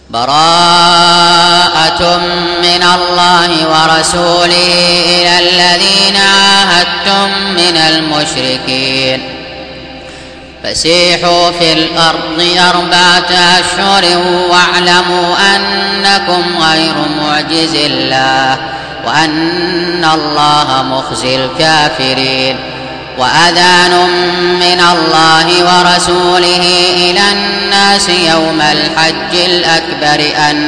براءة من الله ورسوله إلى الذين عاهدتم من المشركين فسيحوا في الأرض 4 أشهر واعلموا أنكم غير معجز الله وأن الله مخزي الكافرين. وأذان من الله ورسوله إلى الناس يوم الحج الأكبر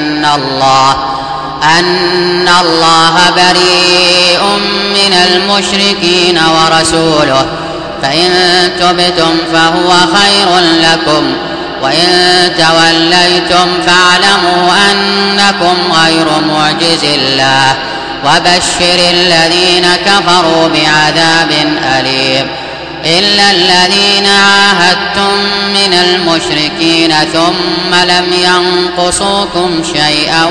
أن الله بريء من المشركين ورسوله فإن تبتم فهو خير لكم وإن توليتم فاعلموا أنكم غير معجز الله وبشر الذين كفروا بعذاب أليم. إلا الذين عاهدتم من المشركين ثم لم ينقصوكم شيئا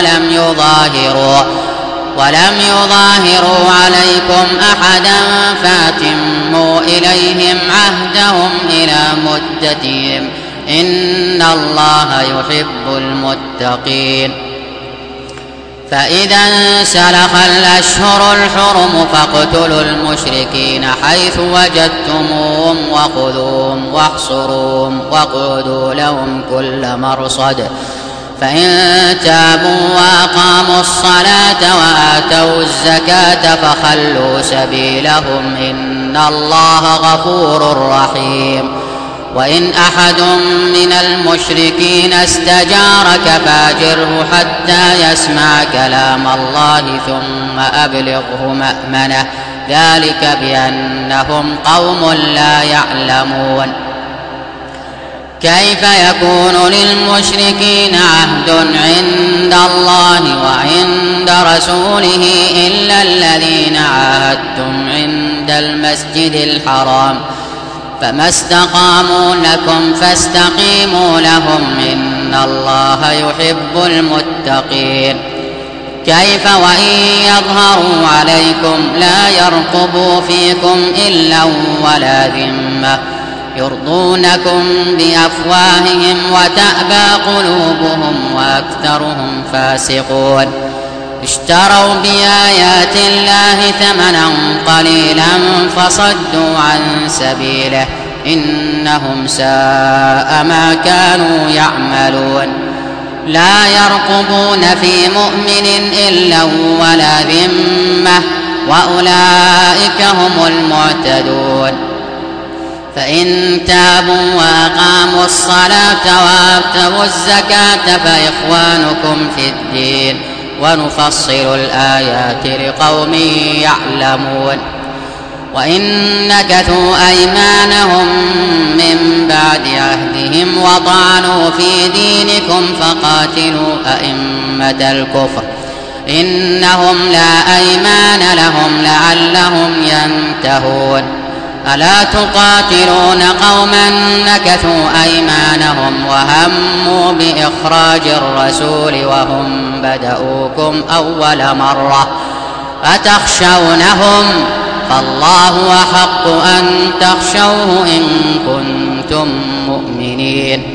ولم يظاهروا عليكم أحدا فاتموا إليهم عهدهم إلى مدتهم إن الله يحب المتقين. فإذا انسلخ الأشهر الحرم فاقتلوا المشركين حيث وجدتموهم وخذوهم واحصروهم واقعدوا لهم كل مرصد فإن تابوا وأقاموا الصلاة وآتوا الزكاة فخلوا سبيلهم إن الله غفور رحيم. وإن أحد من المشركين استجارك فاجره حتى يسمع كلام الله ثم أبلغه مأمنه ذلك بأنهم قوم لا يعلمون. كيف يكون للمشركين عهد عند الله وعند رسوله إلا الذين عاهدتم عند المسجد الحرام فما استقاموا لكم فاستقيموا لهم إن الله يحب المتقين. كيف وإن يظهروا عليكم لا يرقبوا فيكم إلا ولا ذمة يرضونكم بأفواههم وتأبى قلوبهم وأكثرهم فاسقون. اشتروا بآيات الله ثمنا قليلا فصدوا عن سبيله إنهم ساء ما كانوا يعملون. لا يرقبون في مؤمن إلا ولا ذمة وأولئك هم المعتدون. فإن تابوا وأقاموا الصلاة وآتوا الزكاة فإخوانكم في الدين ونفصل الآيات لقوم يعلمون. وإن نكثوا أيمانهم من بعد عهدهم وطعنوا في دينكم فقاتلوا أئمة الكفر إنهم لا أيمان لهم لعلهم ينتهون. ألا تقاتلون قوما نكثوا أيمانهم وهموا بإخراج الرسول وهم بدؤوكم أول مرة أتخشونهم فالله أحق أن تخشوه إن كنتم مؤمنين.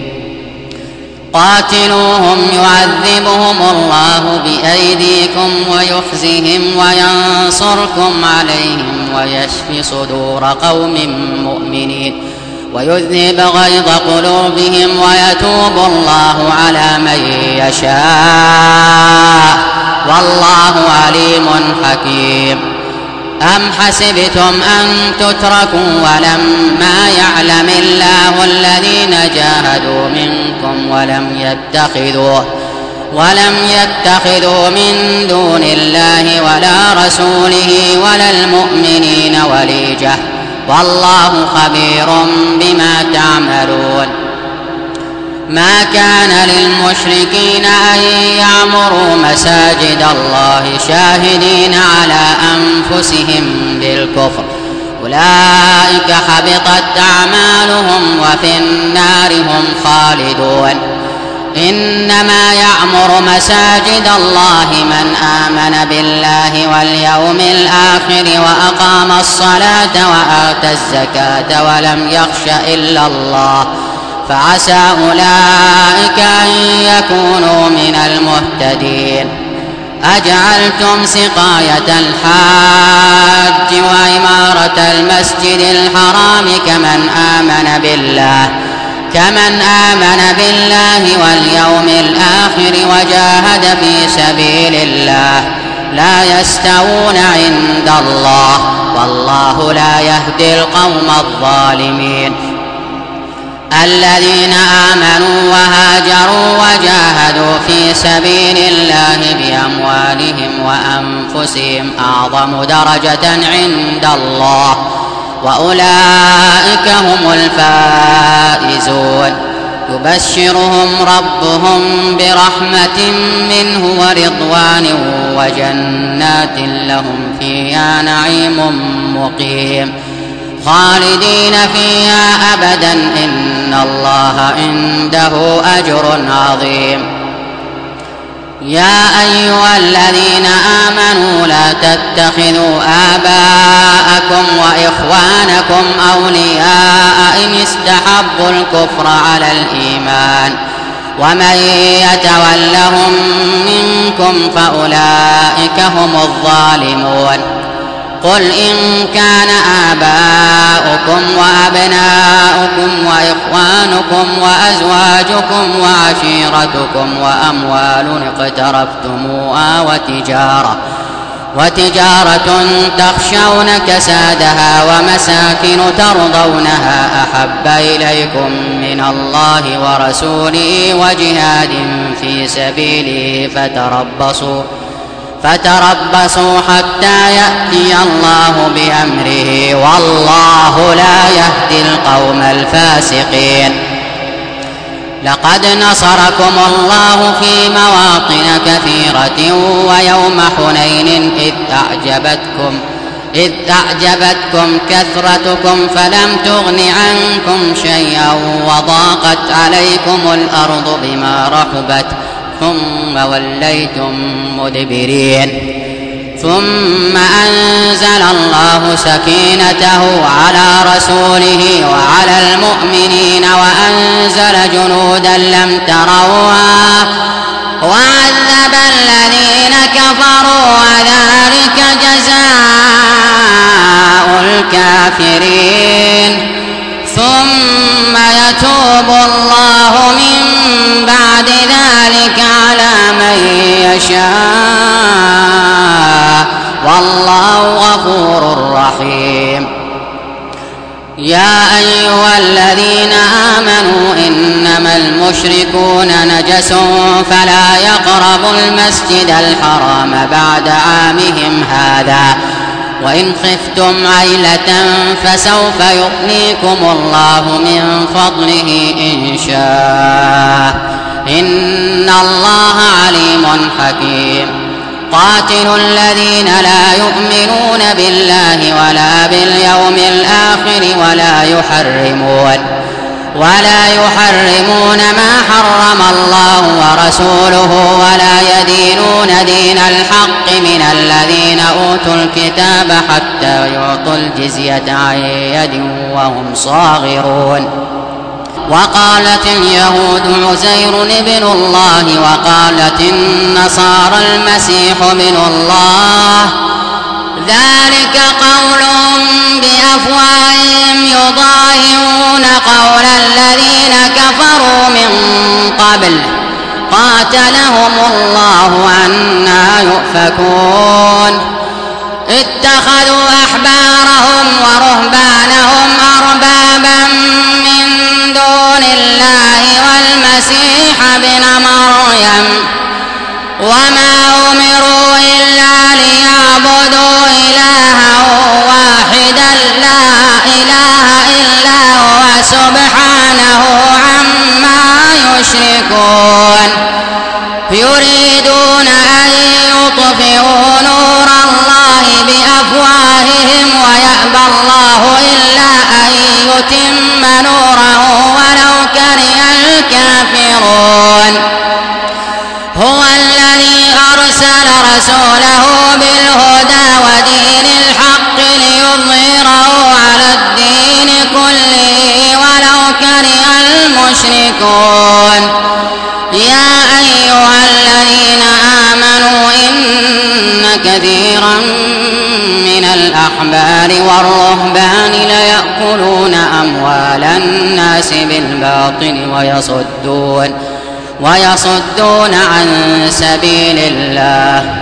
قاتلوهم يعذبهم الله بأيديكم ويخزهم وينصركم عليهم ويشفي صدور قوم مؤمنين ويذهب غيظ قلوبهم ويتوب الله على من يشاء والله عليم حكيم. أم حسبتم أن تتركوا ولما يعلم الله الذين جاهدوا منكم ولم يتخذوا من دون الله ولا رسوله ولا المؤمنين وليجة والله خبير بما تعملون. ما كان للمشركين أن يعمروا مساجد الله شاهدين على أنفسهم بالكفر أولئك حبطت أعمالهم وفي النار هم خالدون. إنما يعمر مساجد الله من آمن بالله واليوم الآخر وأقام الصلاة وآتى الزكاة ولم يخش إلا الله فعسى أولئك أن يكونوا من المهتدين. أجعلتم سقاية الحاج وعمارة المسجد الحرام كمن آمن بالله واليوم الآخر وجاهد في سبيل الله لا يستوون عند الله والله لا يهدي القوم الظالمين. الذين آمنوا وهاجروا وجاهدوا في سبيل الله بأموالهم وأنفسهم أعظم درجة عند الله وأولئك هم الفائزون. يبشرهم ربهم برحمة منه ورضوان وجنات لهم فيها نعيم مقيم خالدين فيها أبدا إن الله عنده أجر عظيم. يا أيها الذين آمنوا لا تتخذوا آباءكم وإخوانكم أولياء إن استحبوا الكفر على الإيمان ومن يتولهم منكم فأولئك هم الظالمون. قل إن كان آباؤكم وأبناؤكم وإخوانكم وأزواجكم وعشيرتكم وأموال اقترفتموها وتجارة تخشون كسادها ومساكن ترضونها أحب إليكم من الله ورسوله وجهاد في سبيله فتربصوا حتى يأتي الله بأمره والله لا يهدي القوم الفاسقين. لقد نصركم الله في مواطن كثيرة ويوم حنين إذ أعجبتكم كثرتكم فلم تغن عنكم شيئا وضاقت عليكم الأرض بما رحبت ثم وليتم مدبرين. ثم أنزل الله سكينته على رسوله وعلى المؤمنين وأنزل جنودا لم تروها وعذب الذين كفروا وذلك جزاء الكافرين. ثم يتوب الله من بعد ذلك على من يشاء والله غفور رحيم. يا أيها الذين آمنوا إنما المشركون نجس فلا يقربوا المسجد الحرام بعد عامهم هذا وإن خفتم عيلة فسوف يغنيكم الله من فضله إن شاء إن الله عليم حكيم. قاتلوا الذين لا يؤمنون بالله ولا باليوم الآخر ولا يحرمون ما حرم الله ورسوله ولا يدينون دين الحق من الذين أوتوا الكتاب حتى يعطوا الجزية عن يد وهم صاغرون. وقالت اليهود عزير ابن الله وقالت النصارى المسيح ابن الله ذلك قولهم بأفواههم يضاهئون قول الذين كفروا من قبل قاتلهم الله أنى يؤفكون. اتخذوا أحبارهم ورهبانهم أربابا من دون الله والمسيح ابن مريم وما أمروا إلا ليعبدوا إلها واحدا لا إله إلا هو سبحانه عما يشركون. يريدون أن يطفئوا نور الله بأفواههم ويأبى الله إلا أن يتم نوره ولو كره الكافرون. هو الذي أرسل رسوله بالهدى ودين الحق ليظهره على الدين كله ولو كره المشركون. يا أيها الذين آمنوا إن كثيرا من الأحبار والرهبان ليأكلون أموال الناس بالباطل ويصدون عن سبيل الله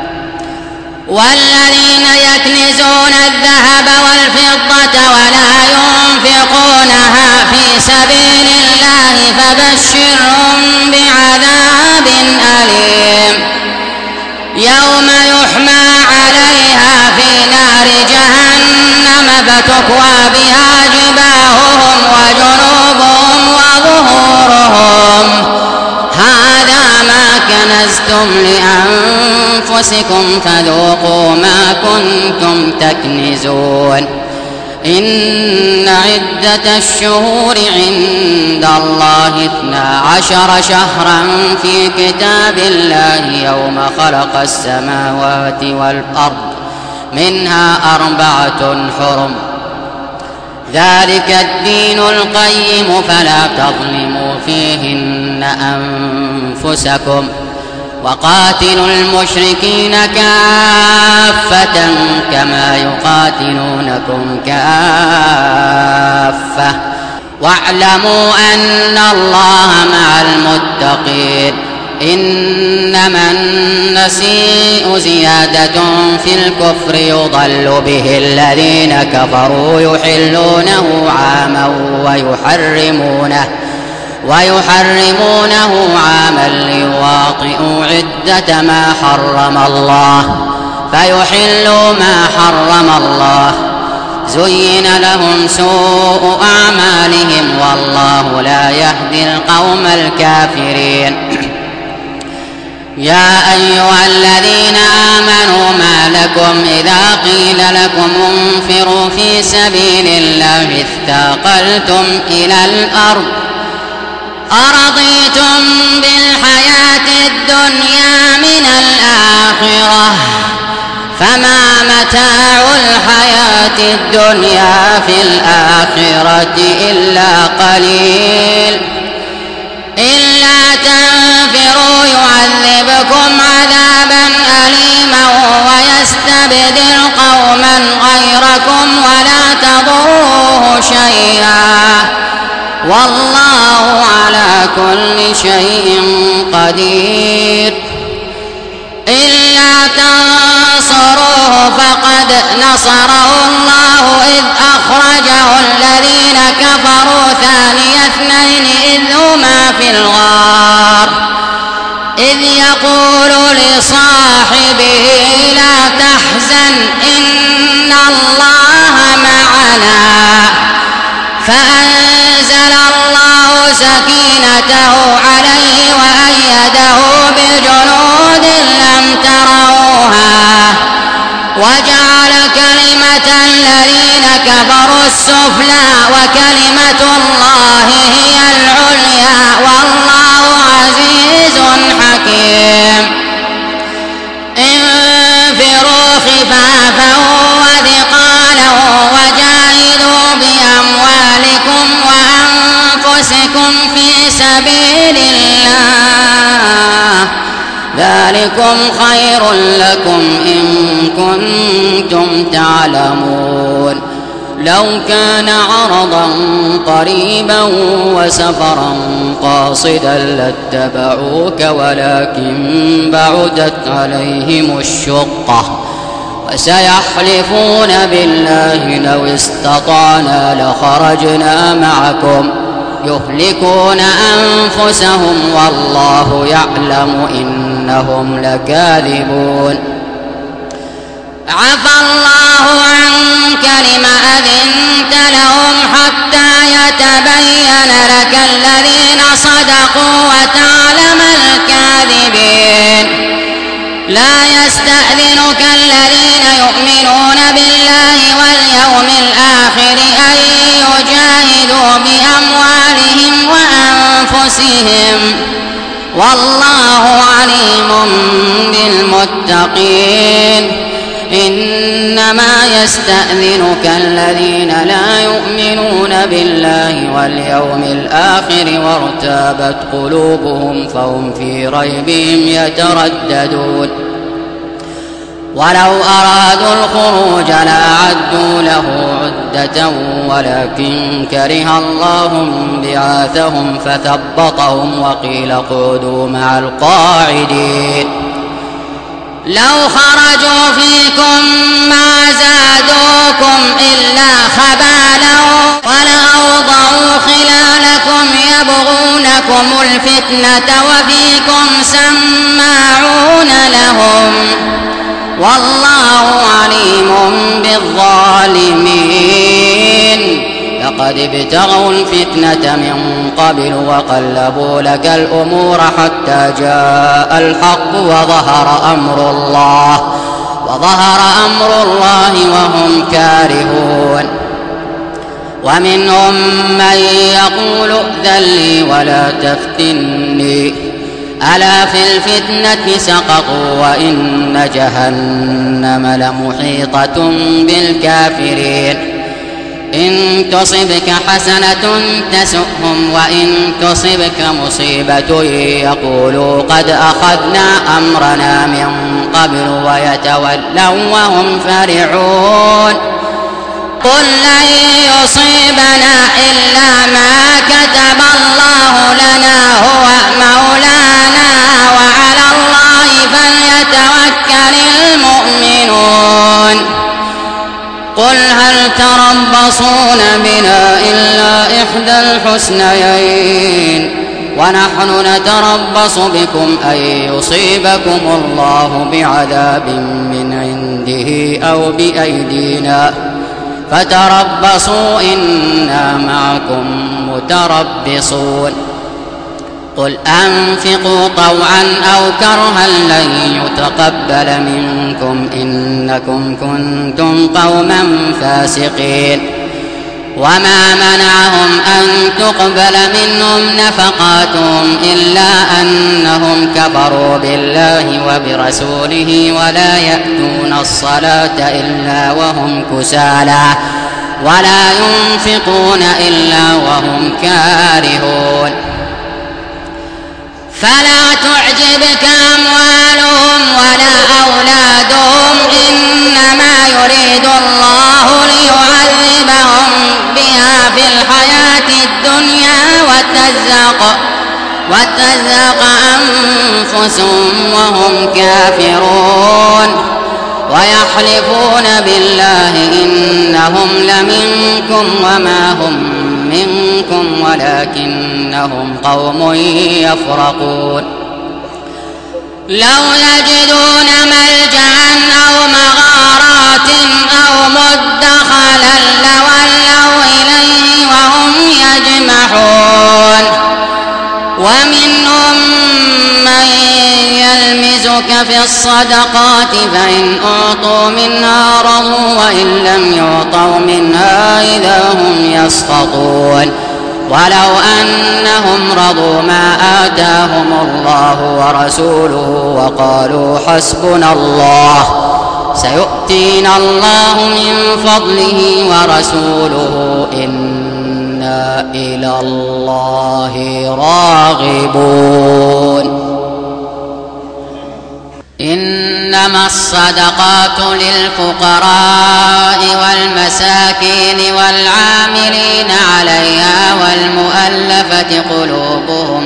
والذين يكنزون الذهب والفضة ولا ينفقونها في سبيل الله فبشرهم بعذاب أليم يوم يحمى عليها في نار جهنم فتكوى بها جباههم وجنوبهم وظهورهم هذا ما كنزتم لأنفسكم فذوقوا ما كنتم تكنزون إن عدة الشهور عند الله 12 شهرا في كتاب الله يوم خلق السماوات والأرض منها 4 حرم ذلك الدين القيم فلا تظلموا فيهن أنفسكم وقاتلوا المشركين كافة كما يقاتلونكم كافة واعلموا أن الله مع المتقين إنما النسيء زيادة في الكفر يضل به الذين كفروا يحلونه عاما ويحرمونه عاما ليواطئوا عدة ما حرم الله فيحلوا ما حرم الله زين لهم سوء أعمالهم والله لا يهدي القوم الكافرين يا أيها الذين آمنوا ما لكم إذا قيل لكم انفروا في سبيل الله اثاقلتم إلى الأرض أرضيتم بالحياة الدنيا من الآخرة فما متاع الحياة الدنيا في الآخرة إلا قليل إلا تنفروا يعذبكم عذابا أليما ويستبدل قوما غيركم ولا تضروه شيئا والله على كل شيء قدير إلا تنصروه فقد نصره الله إذ أخرجه الذين كفروا ثاني اثنين إذ هما في الغار إذ يقول لصاحبه لا تحزن إن الله معنا فأنزل الله سكينته عليه وأيده بجنود لم تروها وجعل كلمة الذين كفروا السفلى وكلمة الله هي العليا والله عزيز حكيم انفروا خفافا وثقالا وجاهدوا بأموالكم وأنفسكم في سبيل الله ذلكم خير لكم إن كنتم تعلمون لو كان عرضا قريبا وسفرا قاصدا لاتبعوك ولكن بعدت عليهم الشقة وسيحلفون بالله لو استطعنا لخرجنا معكم يهلكون أنفسهم والله يعلم إنهم لكاذبون عفى الله عنك لم أذنت لهم حتى يتبين لك الذين صدقوا وتعلم الكاذبين لا يستأذنك الذين يؤمنون بالله واليوم الآخر أن يجاهدوا بأموالهم وأنفسهم والله عليم بالمتقين إنما يستأذنك الذين لا يؤمنون بالله واليوم الآخر وارتابت قلوبهم فهم في ريبهم يترددون ولو أرادوا الخروج لأعدوا له عدة ولكن كره الله بعاثهم فثبطهم وقيل اقعدوا مع القاعدين لو خرجوا فيكم ما زادوكم إلا خبالا ولأوضعوا خلالكم يبغونكم الفتنة وفيكم سماعون لهم والله عليم بالظالمين لقد ابتغوا الفتنة من قبل وقلبوا لك الأمور حتى جاء الحق وظهر أمر الله وهم كارهون ومنهم من يقول ائذن لي ولا تفتني ألا في الفتنة سقطوا وإن جهنم لمحيطة بالكافرين إن تصبك حسنة تسؤهم وإن تصبك مصيبة يقولوا قد أخذنا أمرنا من قبل ويتولوا وهم فرحون قل لن يصيبنا إلا ما كتب الله لنا هو مولانا وعلى الله فليتوكل المؤمنون قل هل تربصون بنا إلا إحدى الحسنيين ونحن نتربص بكم أن يصيبكم الله بعذاب من عنده أو بأيدينا فتربصوا إنا معكم متربصون قل أنفقوا طوعا أو كرها لن يتقبل منكم إنكم كنتم قوما فاسقين وما منعهم أن تقبل منهم نفقاتهم إلا أنهم كفروا بالله وبرسوله ولا يأتون الصلاة إلا وهم كسالى ولا ينفقون إلا وهم كارهون فلا تعجبك أموالهم ولا أولادهم إنما يريد الله ليعذبهم بها في الحياة الدنيا وتزهق أنفسهم وهم كافرون ويحلفون بالله إنهم لمنكم وما هم منكم ولكنهم قوم يفرقون لو يجدون ملجأ أو مغارات أو مدخلا لولوا إليه وهم يجمحون ومنهم من يلمزك في الصدقات فإن أعطوا منها رضوا وإن لم يعطوا منها إذا هم يسخطون ولو أنهم رضوا ما آتاهم الله ورسوله وقالوا حسبنا الله سيؤتينا الله من فضله ورسوله إنا إلى الله راغبون إنما الصدقات للفقراء والمساكين والعاملين عليها والمؤلفة قلوبهم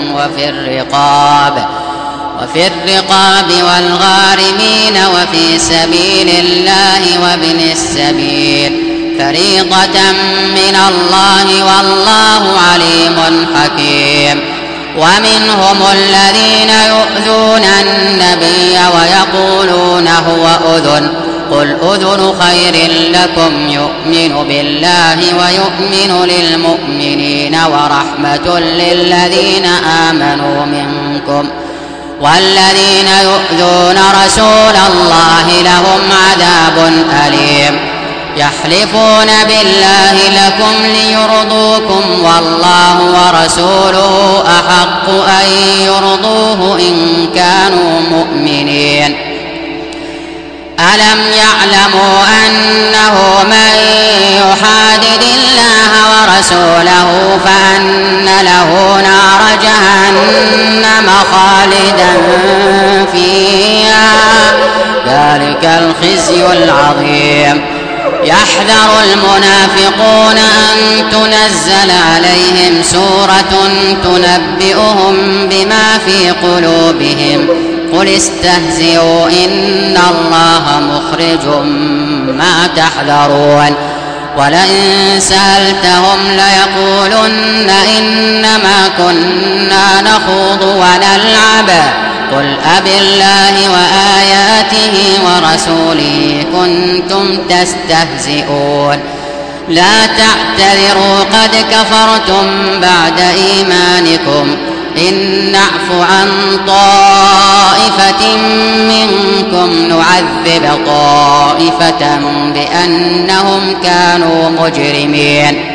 وفي الرقاب والغارمين وفي سبيل الله وابن السبيل فريضة من الله والله عليم حكيم ومنهم الذين يؤذون النبي ويقولون هو أذن قل أذن خير لكم يؤمن بالله ويؤمن للمؤمنين ورحمة للذين آمنوا منكم والذين يؤذون رسول الله لهم عذاب أليم يحلفون بالله لكم ليرضوكم والله ورسوله أحق أن يرضوه إن كانوا مؤمنين ألم يعلموا أنه من يحادد الله ورسوله فأن له نار جهنم خالدا فيها ذلك الخزي العظيم. يحذر المنافقون أن تنزل عليهم سورة تنبئهم بما في قلوبهم قل استهزئوا إن الله مخرج ما تحذرون. ولئن سألتهم ليقولن إنما كنا نخوض ونلعب قل أبالله وآياته ورسوله كنتم تستهزئون. لا تعتذروا قد كفرتم بعد إيمانكم إن نعف عن طائفة منكم نعذب طائفة بأنهم كانوا مجرمين.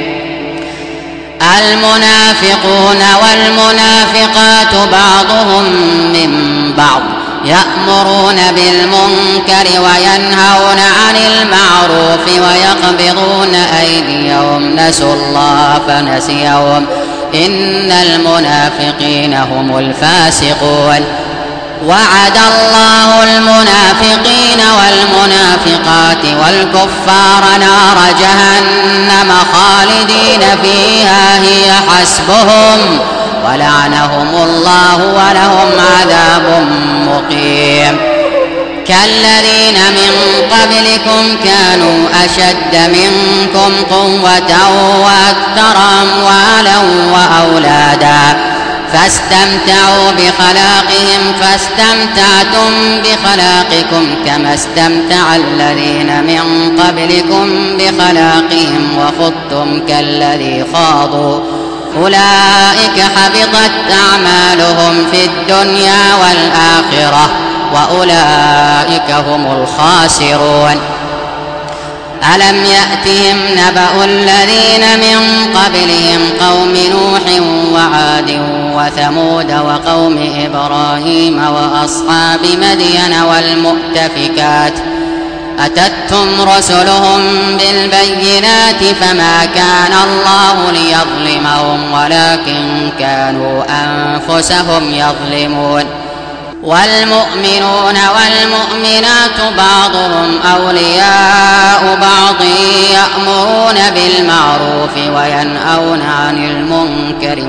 المنافقون والمنافقات بعضهم من بعض يأمرون بالمنكر وينهون عن المعروف ويقبضون أيديهم نسوا الله فنسيهم إن المنافقين هم الفاسقون. وعد الله المنافقين والمنافقات والكفار نار جهنم خالدين فيها هي حسبهم ولعنهم الله ولهم عذاب مقيم. كالذين من قبلكم كانوا أشد منكم قوة وأكثر أموالا وأولادا فاستمتعوا بخلاقهم فاستمتعتم بخلاقكم كما استمتع الذين من قبلكم بخلاقهم وخضتم كالذي خاضوا أولئك حبطت أعمالهم في الدنيا والآخرة وأولئك هم الخاسرون. ألم يأتهم نبأ الذين من قبلهم قوم نوح وعاد وثمود وقوم إبراهيم وأصحاب مدين والمؤتفكات أتتهم رسلهم بالبينات فما كان الله ليظلمهم ولكن كانوا أنفسهم يظلمون. والمؤمنون والمؤمنات بعضهم أولياء بعض يأمرون بالمعروف وينهون عن المنكر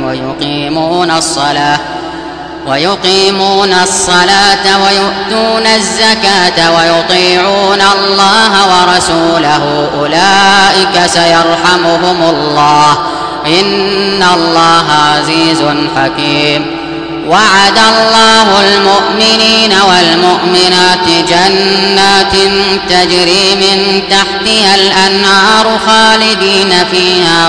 ويقيمون الصلاة ويؤتون الزكاة ويطيعون الله ورسوله أولئك سيرحمهم الله إن الله عزيز حكيم. وعد الله المؤمنين والمؤمنات جنات تجري من تحتها الأنهار خالدين فيها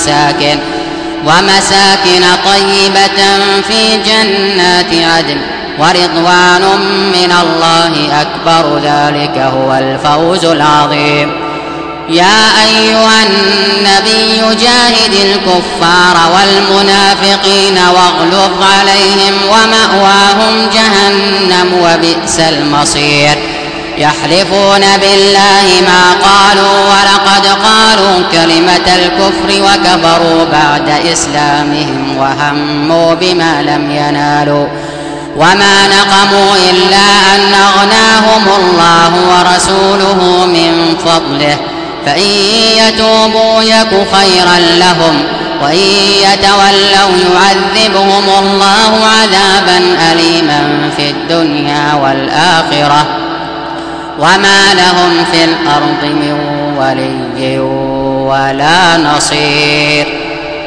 ومساكن طيبة في جنات عدن ورضوان من الله أكبر ذلك هو الفوز العظيم. يا أيها النبي جاهد الكفار والمنافقين واغلظ عليهم ومأواهم جهنم وبئس المصير. يحلفون بالله ما قالوا ولقد قالوا كلمة الكفر وكفروا بعد إسلامهم وهموا بما لم ينالوا وما نقموا إلا أن أغناهم الله ورسوله من فضله فإن يتوبوا يك خيرا لهم وإن يتولوا يعذبهم الله عذابا أليما في الدنيا والآخرة وما لهم في الأرض من ولي ولا نصير.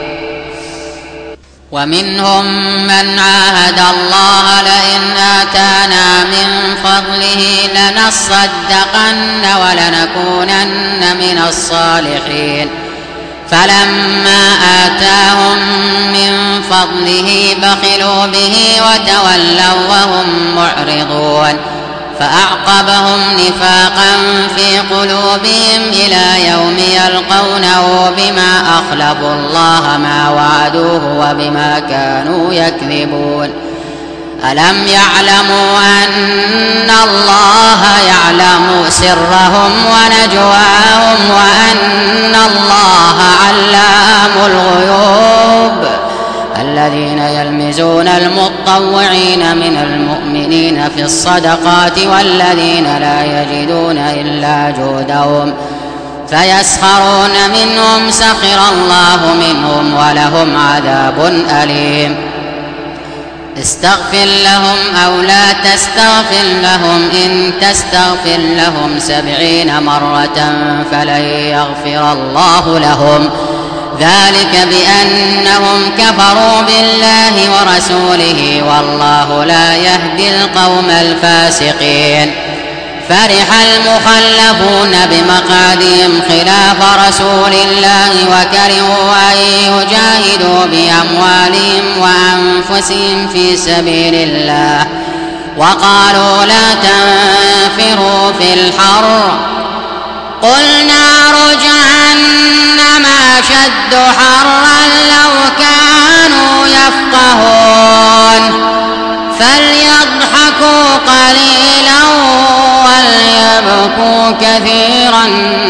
ومنهم من عاهد الله لئن آتانا من فضله لنصدقن ولنكونن من الصالحين فلما آتاهم من فضله بخلوا به وتولوا وهم معرضون فأعقبهم نفاقا في قلوبهم إلى يوم يلقونه بما أخلفوا الله ما وعدوه وبما كانوا يكذبون. ألم يعلموا أن الله يعلم سرهم ونجواهم وأن الله علام الغيوب الذين يلمزون المطوعين من المؤمنين في الصدقات والذين لا يجدون إلا جهدهم فيسخرون منهم سخر الله منهم ولهم عذاب أليم استغفر لهم أو لا تستغفر لهم إن تستغفر لهم 70 مرة فلن يغفر الله لهم ذلك بأنهم كفروا بالله ورسوله والله لا يهدي القوم الفاسقين فرح المخلفون بمقعدهم خلاف رسول الله وكرهوا أن يجاهدوا بأموالهم وأنفسهم في سبيل الله وقالوا لا تنفروا في الحر قل نار جهنم أشد حرا لو كانوا يفقهون فليضحكوا قليلا وليبكوا كثيرا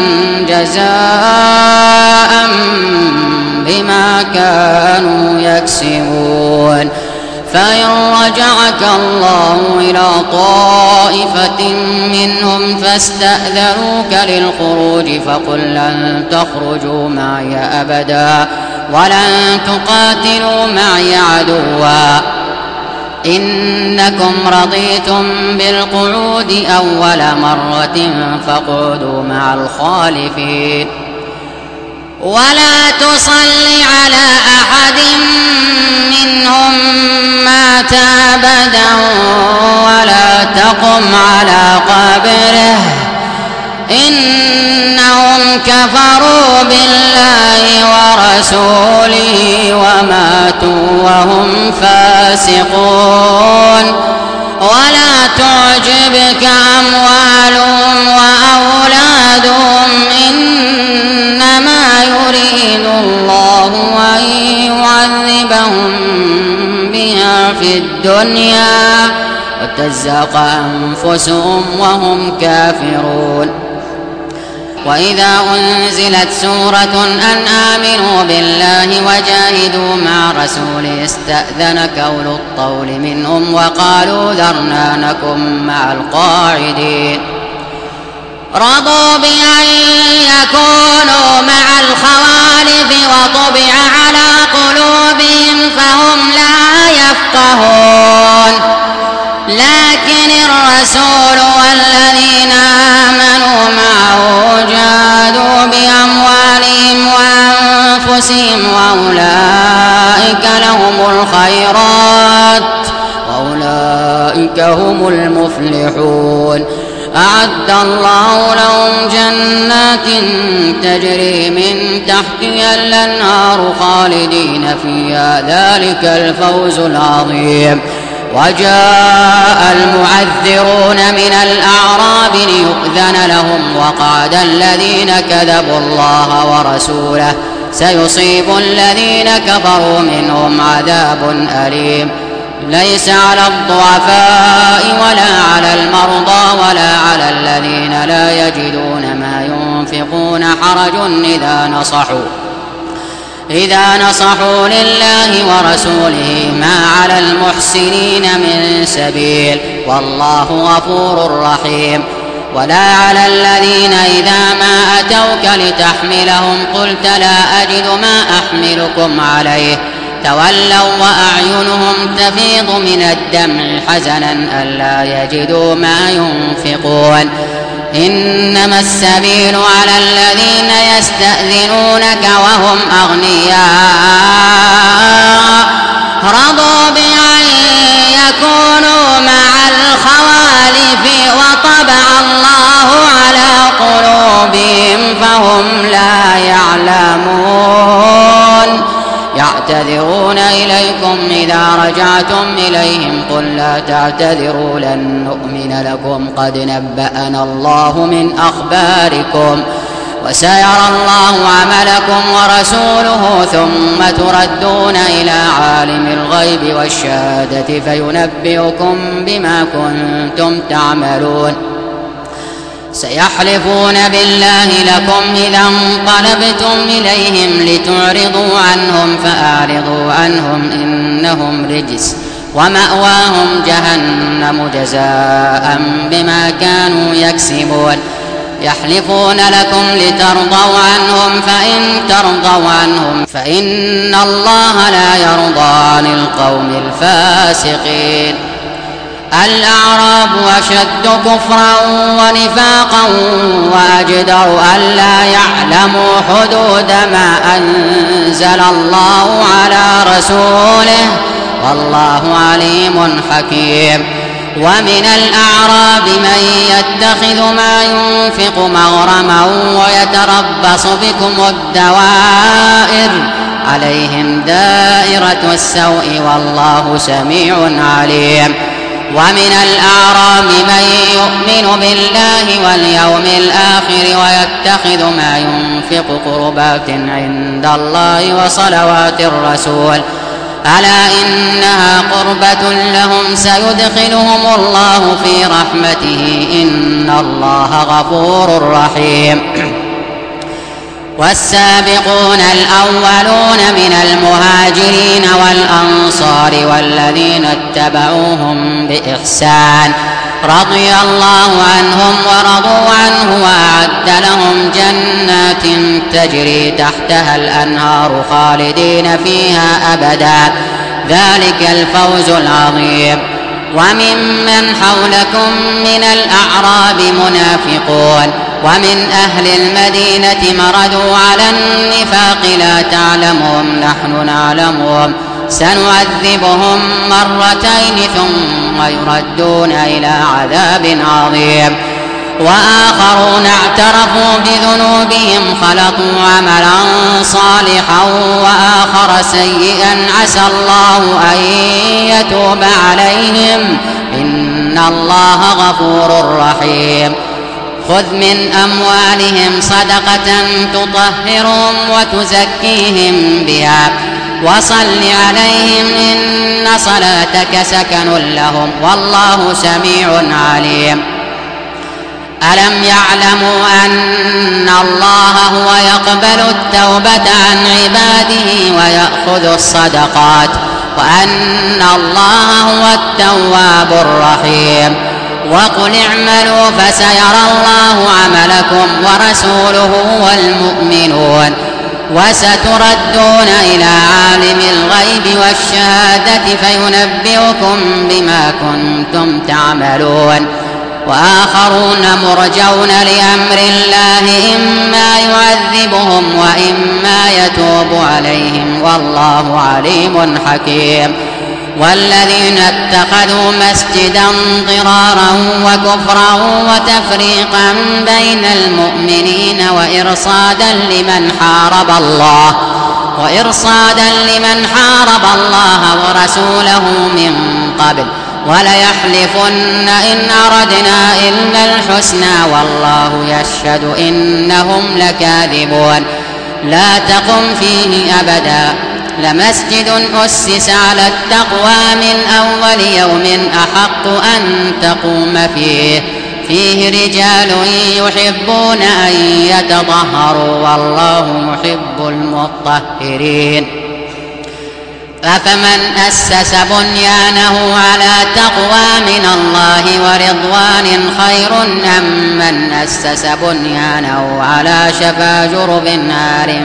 جزاء بما كانوا يكسبون فإن رجعك الله إلى طائفة منهم فاستأذنوك للخروج فقل لن تخرجوا معي أبدا ولن تقاتلوا معي عدوا إنكم رضيتم بالقعود أول مرة فاقعدوا مع الخالفين ولا تصل على أحد منهم مات أبدا ولا تقم على قبره إنهم كفروا بالله ورسوله وماتوا وهم فاسقون ولا تعجبك أموالهم وأولادهم إنما يريد الله أن يعذبهم بها في الدنيا وتزهق أنفسهم وهم كافرون وإذا أنزلت سورة أن آمنوا بالله وجاهدوا مع رسوله استأذنك أولو الطول منهم وقالوا ذرنا نكن مع القاعدين رضوا بأن يكونوا مع الخوالف وطبع على قلوبهم فهم لا يفقهون لكن الرسول والذين آمنوا معه جاهدوا بأموالهم وأنفسهم وأولئك لهم الخيرات وأولئك هم المفلحون أعد الله لهم جنات تجري من تحتها الأنهار خالدين فيها ذلك الفوز العظيم وجاء المعذرون من الأعراب ليؤذن لهم وقعد الذين كذبوا الله ورسوله سيصيب الذين كفروا منهم عذاب أليم ليس على الضعفاء ولا على المرضى ولا على الذين لا يجدون ما ينفقون حرج إذا نصحوا لله ورسوله ما على المحسنين من سبيل والله غفور رحيم ولا على الذين إذا ما أتوك لتحملهم قلت لا أجد ما أحملكم عليه تولوا وأعينهم تفيض من الدمع حزنا ألا يجدوا ما ينفقون إنما السبيل على الذين يستأذنونك وهم أغنياء رضوا بأن يكونوا مع الخوالف وطبع الله على قلوبهم فهم لا يعلمون يعتذرون إليكم إذا رجعتم إليهم قل لا تعتذروا لن نؤمن لكم قد نبأنا الله من أخباركم وسيرى الله عملكم ورسوله ثم تردون إلى عالم الغيب والشهادة فينبئكم بما كنتم تعملون سيحلفون بالله لكم إذا انقلبتم إليهم لتعرضوا عنهم فأعرضوا عنهم إنهم رجس ومأواهم جهنم جزاء بما كانوا يكسبون يحلفون لكم لترضوا عنهم فإن ترضوا عنهم فإن الله لا يرضى عن القوم الفاسقين الأعراب أشد كفرا ونفاقا وأجدر ألا يعلموا حدود ما أنزل الله على رسوله والله عليم حكيم ومن الأعراب من يتخذ ما ينفق مغرما ويتربص بكم الدوائر عليهم دائرة السوء والله سميع عليم ومن الأعراب من يؤمن بالله واليوم الآخر ويتخذ ما ينفق قربات عند الله وصلوات الرسول ألا إنها قربة لهم سيدخلهم الله في رحمته إن الله غفور رحيم والسابقون الأولون من المهاجرين والأنصار والذين اتبعوهم بإحسان رضي الله عنهم ورضوا عنه وأعد لهم جنات تجري تحتها الأنهار خالدين فيها أبدا ذلك الفوز العظيم وممن حولكم من الأعراب منافقون ومن أهل المدينة مردوا على النفاق لا تعلمهم نحن نعلمهم سنعذبهم مرتين ثم يردون إلى عذاب عظيم وآخرون اعترفوا بذنوبهم خلطوا عملا صالحا وآخر سيئا عسى الله أن يتوب عليهم إن الله غفور رحيم خذ من أموالهم صدقة تطهرهم وتزكيهم بها وصل عليهم إن صلاتك سكن لهم والله سميع عليم ألم يعلموا أن الله هو يقبل التوبة عن عباده ويأخذ الصدقات وأن الله هو التواب الرحيم وقل اعملوا فسيرى الله عملكم ورسوله والمؤمنون وستردون إلى عالم الغيب والشهادة فينبئكم بما كنتم تعملون وآخرون مرجون لأمر الله إما يعذبهم وإما يتوب عليهم والله عليم حكيم والذين اتخذوا مسجدا ضرارا وكفرا وتفريقا بين المؤمنين وإرصادا لمن حارب الله ورسوله من قبل وليحلفن إن أردنا إلا الحسنى والله يشهد إنهم لكاذبون لا تقم فيه أبدا لمسجد أسس على التقوى من أول يوم أحق أن تقوم فيه رجال يحبون أن يتطهروا والله يحب المطهرين أفمن أسس بنيانه على تقوى من الله ورضوان خير أم من أسس بنيانه على شفا جرف نار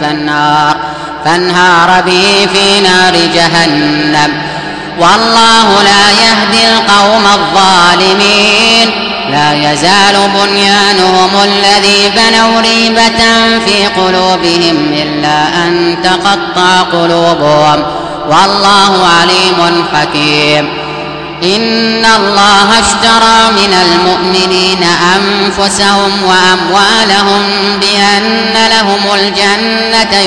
فانهار به في نار جهنم والله لا يهدي القوم الظالمين لا يزال بنيانهم الذي بنوا ريبة في قلوبهم إلا أن تقطع قلوبهم والله عليم حكيم إن الله اشترى من المؤمنين أنفسهم وأموالهم بأن لهم الجنة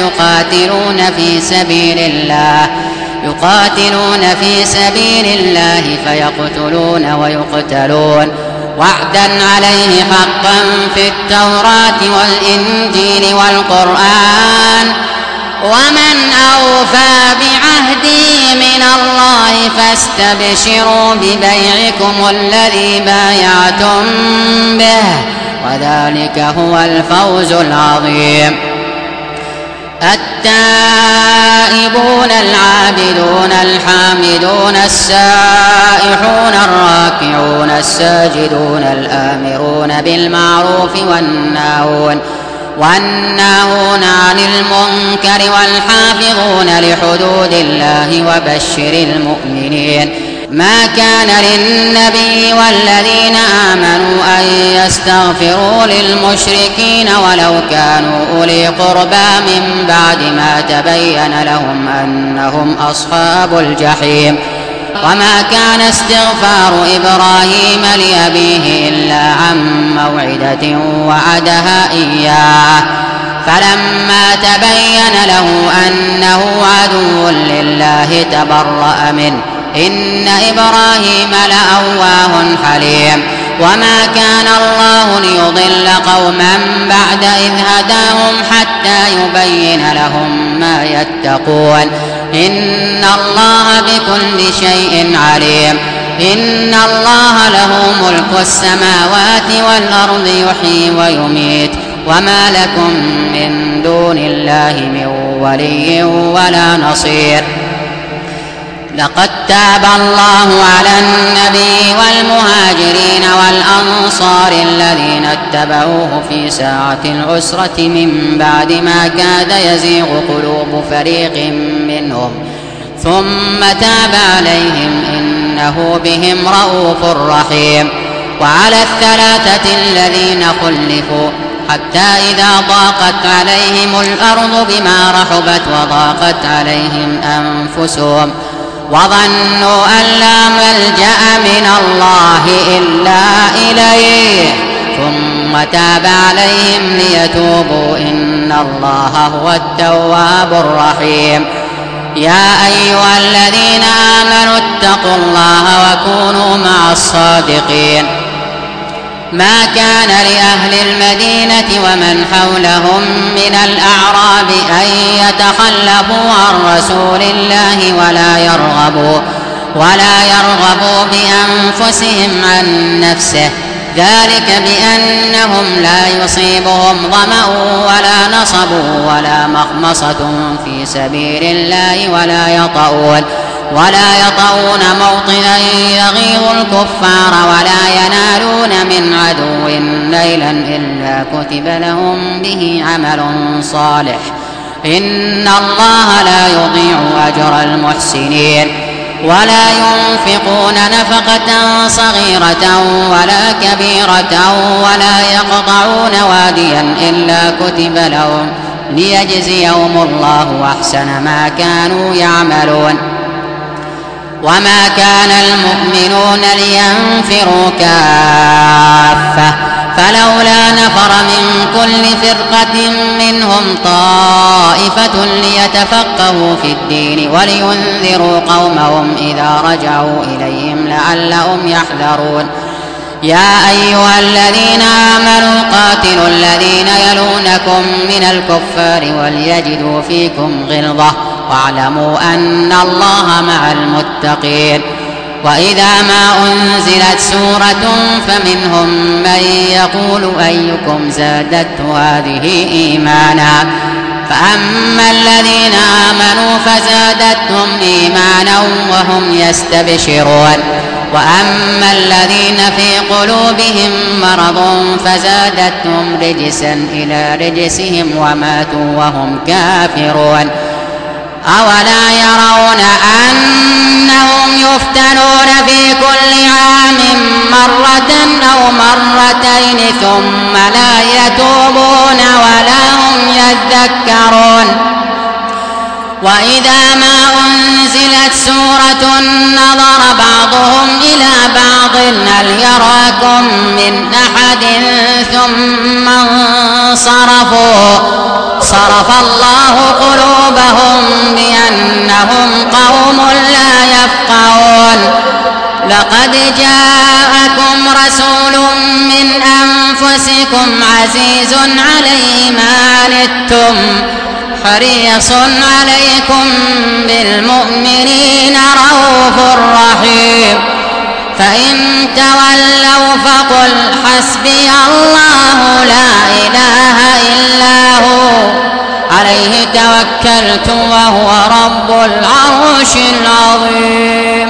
يقاتلون في سبيل الله فيقتلون ويقتلون وعدا عليه حقا في التوراة والإنجيل والقرآن ومن أوفى بعهده من الله فاستبشروا ببيعكم الذي بايعتم به وذلك هو الفوز العظيم. التائبون العابدون الحامدون السائحون الراكعون الساجدون الآمرون بالمعروف والناهون عن المنكر والحافظون لحدود الله وبشر المؤمنين. ما كان للنبي والذين آمنوا أن يستغفروا للمشركين ولو كانوا أولي قربى من بعد ما تبين لهم أنهم أصحاب الجحيم. وما كان استغفار إبراهيم لأبيه إلا عن موعدة وعدها إياه فلما تبين له أنه عدو لله تبرأ منه إن إبراهيم لأواه حليم. وما كان الله ليضل قوما بعد إذ هداهم حتى يبين لهم ما يتقون إن الله بكل شيء عليم. إن الله له ملك السماوات والأرض يحيي ويميت وما لكم من دون الله من ولي ولا نصير. لقد تاب الله على النبي والمهاجرين والأنصار الذين اتبعوه في ساعة العسرة من بعد ما كاد يزيغ قلوب فريق منهم ثم تاب عليهم إنه بهم رءوف رحيم. وعلى الثلاثة الذين خلفوا حتى إذا ضاقت عليهم الأرض بما رحبت وضاقت عليهم أنفسهم وظنوا أن لا ملجأ من الله إلا إليه ثم تاب عليهم ليتوبوا إن الله هو التواب الرحيم. يا أيها الذين آمنوا اتقوا الله وكونوا مع الصادقين. ما كان لأهل المدينة ومن حولهم من الأعراب أن يتخلفوا عن رسول الله ولا يرغبوا بأنفسهم عن نفسه ذلك بأنهم لا يصيبهم ظمأ ولا نصب ولا مخمصة في سبيل الله ولا يطؤون موطئا يغيظ الكفار ولا ينالون من عدو نيلا إلا كتب لهم به عمل صالح إن الله لا يضيع أجر المحسنين. ولا ينفقون نفقة صغيرة ولا كبيرة ولا يقطعون واديا إلا كتب لهم ليجزيهم الله أحسن ما كانوا يعملون. وما كان المؤمنون لينفروا كافة فلولا نفر من كل فرقة منهم طائفة ليتفقهوا في الدين ولينذروا قومهم إذا رجعوا إليهم لعلهم يحذرون. يا أيها الذين آمنوا قاتلوا الذين يلونكم من الكفار وليجدوا فيكم غلظة واعلموا أن الله مع المتقين. وإذا ما أنزلت سورة فمنهم من يقول أيكم زادته هذه إيمانا فأما الذين آمنوا فزادتهم إيمانا وهم يستبشرون وأما الذين في قلوبهم مرض فزادتهم رجسا إلى رجسهم وماتوا وهم كافرون. أولا يرون أنهم يفتنون في كل عام مرة أو مرتين ثم لا يتوبون ولا هم يذكرون. وإذا ما أنزلت سورة نظر بعضهم إلى بعض هل يراكم من أحد ثم انصرفوا صرف الله قلوبهم بأنهم قوم لا يفقهون. لقد لقد جاءكم رسول من أنفسكم عزيز عليه ما عنتم حريص عليكم بالمؤمنين رؤوف رحيم فإن تولوا فقل حسبي الله لا إله إلا هو عليه توكلت وهو رب العرش العظيم